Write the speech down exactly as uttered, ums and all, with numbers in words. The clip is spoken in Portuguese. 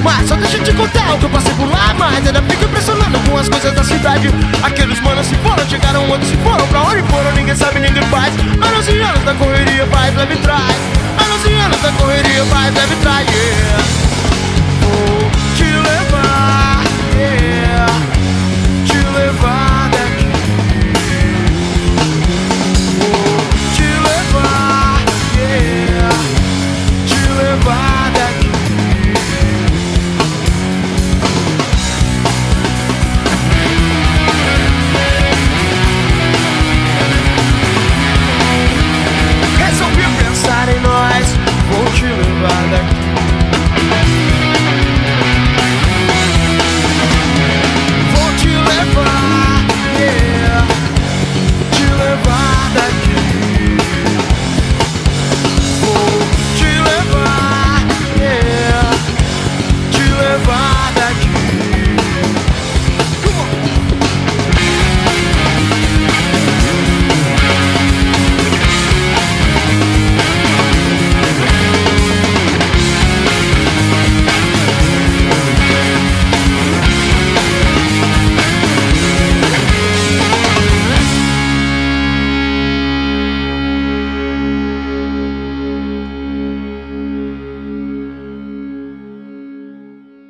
Mas só deixa eu te contar o que eu passei por lá. Mas ainda fico impressionado com as coisas da cidade. Aqueles manos se foram, chegaram, outros se foram. Pra onde foram, ninguém sabe, ninguém faz. Anos e anos da correria, vai, leve e traz. Anos e anos da correria, vai, leve e traz, yeah.